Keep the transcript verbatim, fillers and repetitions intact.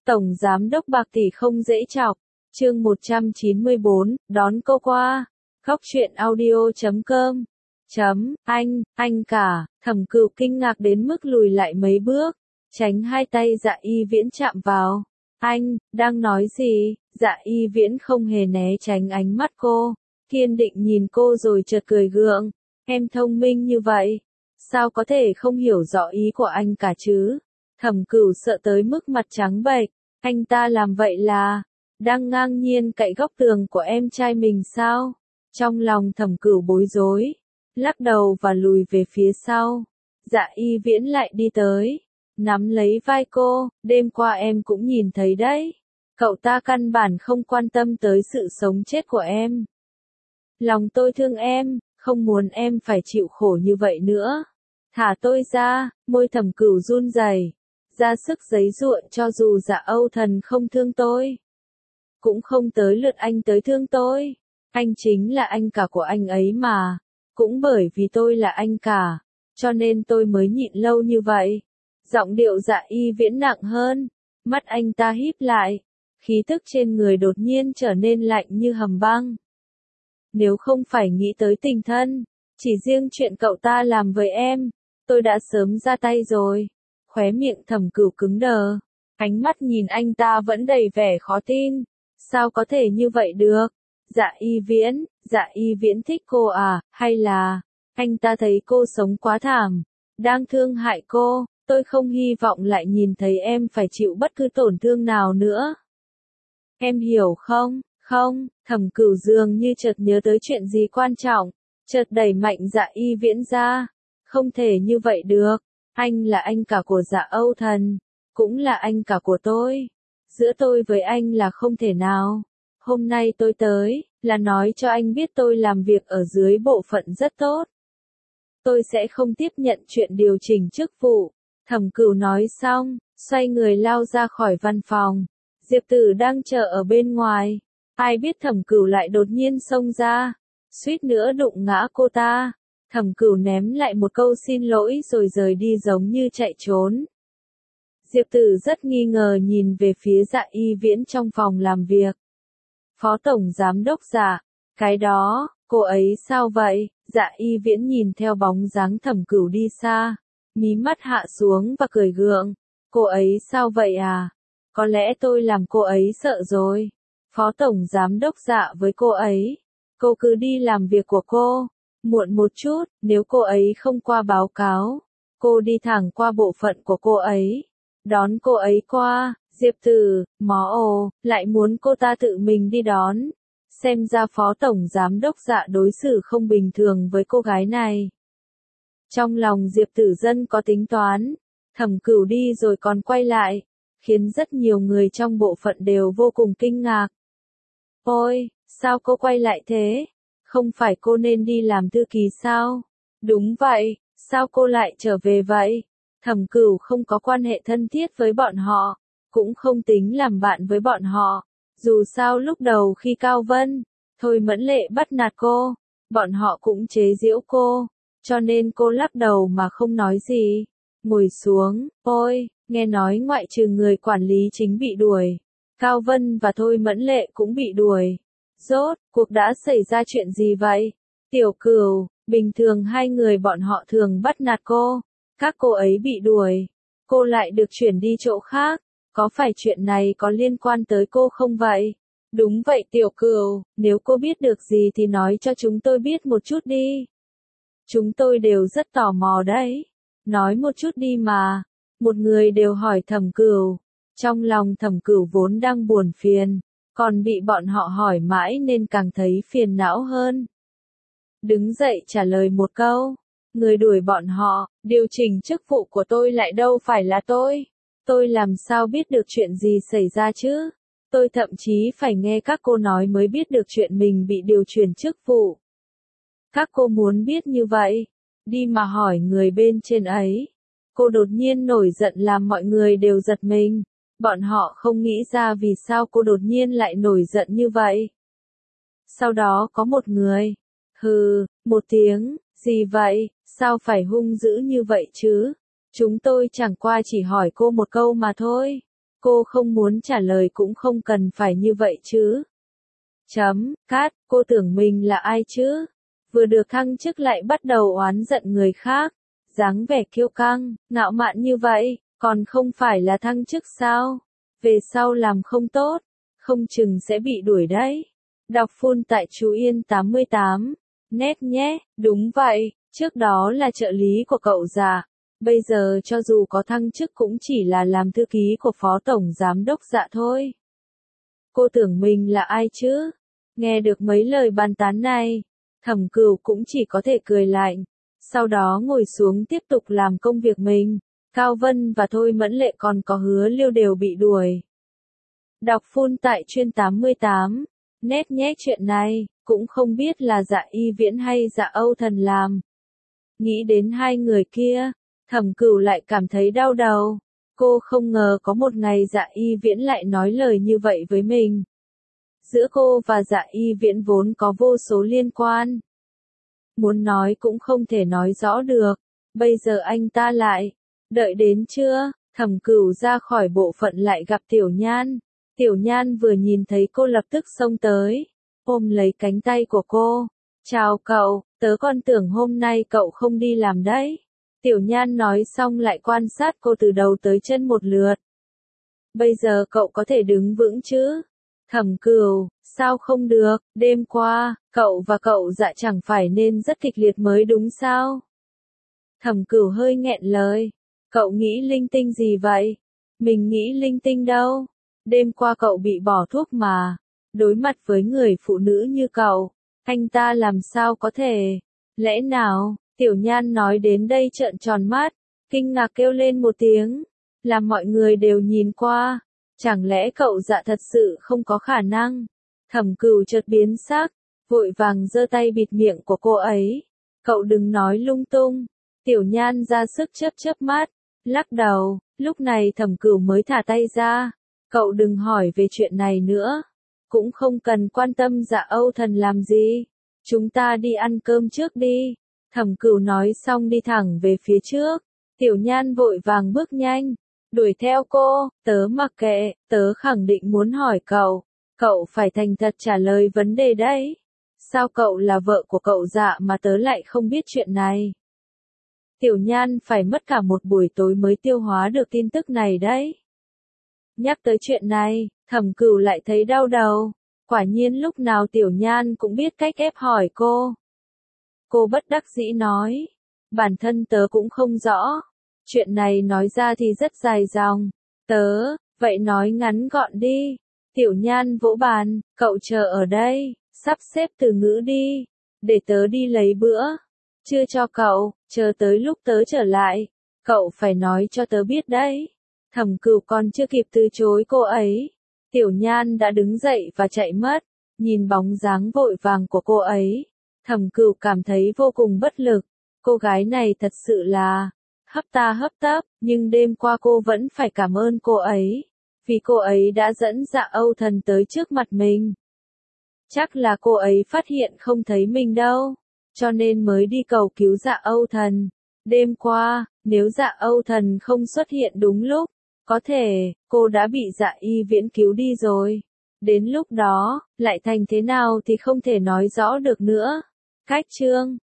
Tổng Giám đốc bạc tỷ không dễ chọc. Chương một trăm chín mươi bốn, đón cô qua. Góc truyện audio chấm com. Chấm, anh, anh cả, Thẩm Cửu kinh ngạc đến mức lùi lại mấy bước, tránh hai tay Dạ Y Viễn chạm vào. Anh, đang nói gì? Dạ Y Viễn không hề né tránh ánh mắt cô, kiên định nhìn cô rồi chợt cười gượng. Em thông minh như vậy, sao có thể không hiểu rõ ý của anh cả chứ? Thẩm Cửu sợ tới mức mặt trắng bệch, anh ta làm vậy là đang ngang nhiên cậy góc tường của em trai mình sao? Trong lòng Thẩm Cửu bối rối, lắc đầu và lùi về phía sau. Dạ Y Viễn lại đi tới, nắm lấy vai cô, đêm qua em cũng nhìn thấy đấy. Cậu ta căn bản không quan tâm tới sự sống chết của em. Lòng tôi thương em, không muốn em phải chịu khổ như vậy nữa. Thả tôi ra, môi Thẩm Cửu run rẩy, ra sức giấy giụa cho dù Dạ Âu Thần không thương tôi. Cũng không tới lượt anh tới thương tôi. Anh chính là anh cả của anh ấy mà. Cũng bởi vì tôi là anh cả, cho nên tôi mới nhịn lâu như vậy. Giọng điệu Dạ Y Viễn nặng hơn, mắt anh ta híp lại, khí tức trên người đột nhiên trở nên lạnh như hầm băng. Nếu không phải nghĩ tới tình thân, chỉ riêng chuyện cậu ta làm với em, tôi đã sớm ra tay rồi. Khóe miệng Thẩm Cửu cứng đờ, ánh mắt nhìn anh ta vẫn đầy vẻ khó tin. Sao có thể như vậy được? Dạ Y Viễn, Dạ Y Viễn thích cô à, hay là anh ta thấy cô sống quá thảm, đang thương hại cô? Tôi không hy vọng lại nhìn thấy em phải chịu bất cứ tổn thương nào nữa. Em hiểu không? Không, Thẩm Cửu dường như chợt nhớ tới chuyện gì quan trọng, chợt đẩy mạnh Dạ Y Viễn ra. Không thể như vậy được, anh là anh cả của Dạ Âu Thần, cũng là anh cả của tôi. Giữa tôi với anh là không thể nào. Hôm nay tôi tới, là nói cho anh biết tôi làm việc ở dưới bộ phận rất tốt. Tôi sẽ không tiếp nhận chuyện điều chỉnh chức vụ. Thẩm Cửu nói xong, xoay người lao ra khỏi văn phòng. Diệp Tử đang chờ ở bên ngoài. Ai biết Thẩm Cửu lại đột nhiên xông ra, suýt nữa đụng ngã cô ta. Thẩm Cửu ném lại một câu xin lỗi rồi rời đi giống như chạy trốn. Diệp Tử rất nghi ngờ nhìn về phía Dạ Y Viễn trong phòng làm việc. Phó Tổng Giám đốc Dạ, cái đó, cô ấy sao vậy? Dạ Y Viễn nhìn theo bóng dáng Thẩm Cửu đi xa, mí mắt hạ xuống và cười gượng. Cô ấy sao vậy à? Có lẽ tôi làm cô ấy sợ rồi. Phó Tổng Giám đốc Dạ với cô ấy. Cô cứ đi làm việc của cô. Muộn một chút, nếu cô ấy không qua báo cáo, cô đi thẳng qua bộ phận của cô ấy. Đón cô ấy qua. Diệp Tử, mó ồ, lại muốn cô ta tự mình đi đón. Xem ra Phó Tổng Giám đốc Dạ đối xử không bình thường với cô gái này. Trong lòng Diệp Tử Dân có tính toán. Thẩm Cửu đi rồi còn quay lại, khiến rất nhiều người trong bộ phận đều vô cùng kinh ngạc. Ôi, sao cô quay lại thế? Không phải cô nên đi làm thư ký sao? Đúng vậy, sao cô lại trở về vậy? Thẩm Cửu không có quan hệ thân thiết với bọn họ, cũng không tính làm bạn với bọn họ. Dù sao lúc đầu khi Cao Vân, Thôi Mẫn Lệ bắt nạt cô, bọn họ cũng chế giễu cô, cho nên cô lắc đầu mà không nói gì. Ngồi xuống, ôi, nghe nói ngoại trừ người quản lý chính bị đuổi, Cao Vân và Thôi Mẫn Lệ cũng bị đuổi. Rốt, cuộc đã xảy ra chuyện gì vậy? Tiểu Cửu, bình thường hai người bọn họ thường bắt nạt cô, các cô ấy bị đuổi, cô lại được chuyển đi chỗ khác. Có phải chuyện này có liên quan tới cô không vậy? Đúng vậy Tiểu Cửu, nếu cô biết được gì thì nói cho chúng tôi biết một chút đi. Chúng tôi đều rất tò mò đấy. Nói một chút đi mà. Một người đều hỏi Thẩm Cửu. Trong lòng Thẩm Cửu vốn đang buồn phiền, còn bị bọn họ hỏi mãi nên càng thấy phiền não hơn. Đứng dậy trả lời một câu. Người đuổi bọn họ, điều chỉnh chức vụ của tôi lại đâu phải là tôi. Tôi làm sao biết được chuyện gì xảy ra chứ? Tôi thậm chí phải nghe các cô nói mới biết được chuyện mình bị điều chuyển chức vụ. Các cô muốn biết như vậy, đi mà hỏi người bên trên ấy. Cô đột nhiên nổi giận làm mọi người đều giật mình. Bọn họ không nghĩ ra vì sao cô đột nhiên lại nổi giận như vậy. Sau đó có một người, hừ, một tiếng, gì vậy, sao phải hung dữ như vậy chứ? Chúng tôi chẳng qua chỉ hỏi cô một câu mà thôi. Cô không muốn trả lời cũng không cần phải như vậy chứ. Chấm, cát, cô tưởng mình là ai chứ? Vừa được thăng chức lại bắt đầu oán giận người khác. Dáng vẻ kiêu căng, ngạo mạn như vậy, còn không phải là thăng chức sao? Về sau làm không tốt, không chừng sẽ bị đuổi đấy. Đọc full tại chú Yên tám mươi tám. Nét nhé, đúng vậy, trước đó là trợ lý của cậu Dạ. Bây giờ cho dù có thăng chức cũng chỉ là làm thư ký của phó tổng giám đốc Dạ thôi. Cô tưởng mình là ai chứ? Nghe được mấy lời bàn tán này, Thẩm Cửu cũng chỉ có thể cười lạnh. Sau đó ngồi xuống tiếp tục làm công việc mình. Cao Vân và Thôi Mẫn Lệ còn có Hứa Liêu đều bị đuổi. Đọc full tại chuyên tám mươi tám. Nét nhé, chuyện này cũng không biết là Dạ Y Viễn hay Dạ Âu Thần làm. Nghĩ đến hai người kia, Thẩm Cửu lại cảm thấy đau đầu. Cô không ngờ có một ngày Dạ Y Viễn lại nói lời như vậy với mình. Giữa cô và Dạ Y Viễn vốn có vô số liên quan. Muốn nói cũng không thể nói rõ được. Bây giờ anh ta lại. Đợi đến chưa? Thẩm Cửu ra khỏi bộ phận lại gặp Tiểu Nhan. Tiểu Nhan vừa nhìn thấy cô lập tức xông tới. Ôm lấy cánh tay của cô. Chào cậu, tớ còn tưởng hôm nay cậu không đi làm đấy. Tiểu Nhan nói xong lại quan sát cô từ đầu tới chân một lượt. Bây giờ cậu có thể đứng vững chứ? Thẩm Cửu, sao không được, đêm qua, cậu và cậu Dạ chẳng phải nên rất kịch liệt mới đúng sao? Thẩm Cửu hơi nghẹn lời. Cậu nghĩ linh tinh gì vậy? Mình nghĩ linh tinh đâu. Đêm qua cậu bị bỏ thuốc mà. Đối mặt với người phụ nữ như cậu, anh ta làm sao có thể? Lẽ nào? Tiểu Nhan nói đến đây trợn tròn mắt, kinh ngạc kêu lên một tiếng, làm mọi người đều nhìn qua. Chẳng lẽ cậu Dạ thật sự không có khả năng? Thẩm Cửu chợt biến sắc, vội vàng giơ tay bịt miệng của cô ấy. Cậu đừng nói lung tung. Tiểu Nhan ra sức chớp chớp mắt, lắc đầu. Lúc này Thẩm Cửu mới thả tay ra. Cậu đừng hỏi về chuyện này nữa. Cũng không cần quan tâm Dạ Âu Thần làm gì. Chúng ta đi ăn cơm trước đi. Thẩm Cửu nói xong đi thẳng về phía trước. Tiểu Nhan vội vàng bước nhanh, đuổi theo cô. Tớ mặc kệ, tớ khẳng định muốn hỏi cậu. Cậu phải thành thật trả lời vấn đề đấy. Sao cậu là vợ của cậu Dạ mà tớ lại không biết chuyện này? Tiểu Nhan phải mất cả một buổi tối mới tiêu hóa được tin tức này đấy. Nhắc tới chuyện này, Thẩm Cửu lại thấy đau đầu. Quả nhiên lúc nào Tiểu Nhan cũng biết cách ép hỏi cô. Cô bất đắc dĩ nói. Bản thân tớ cũng không rõ. Chuyện này nói ra thì rất dài dòng. Tớ, vậy nói ngắn gọn đi. Tiểu Nhan vỗ bàn, cậu chờ ở đây, sắp xếp từ ngữ đi. Để tớ đi lấy bữa. Chưa cho cậu, chờ tới lúc tớ trở lại. Cậu phải nói cho tớ biết đấy. Thẩm Cửu còn chưa kịp từ chối cô ấy. Tiểu Nhan đã đứng dậy và chạy mất. Nhìn bóng dáng vội vàng của cô ấy, Thẩm Cửu cảm thấy vô cùng bất lực. Cô gái này thật sự là hấp ta hấp tấp, nhưng đêm qua cô vẫn phải cảm ơn cô ấy. Vì cô ấy đã dẫn Dạ Âu Thần tới trước mặt mình. Chắc là cô ấy phát hiện không thấy mình đâu, cho nên mới đi cầu cứu Dạ Âu Thần. Đêm qua, nếu Dạ Âu Thần không xuất hiện đúng lúc, có thể, cô đã bị Dạ Y Viễn cứu đi rồi. Đến lúc đó, lại thành thế nào thì không thể nói rõ được nữa. Cách chương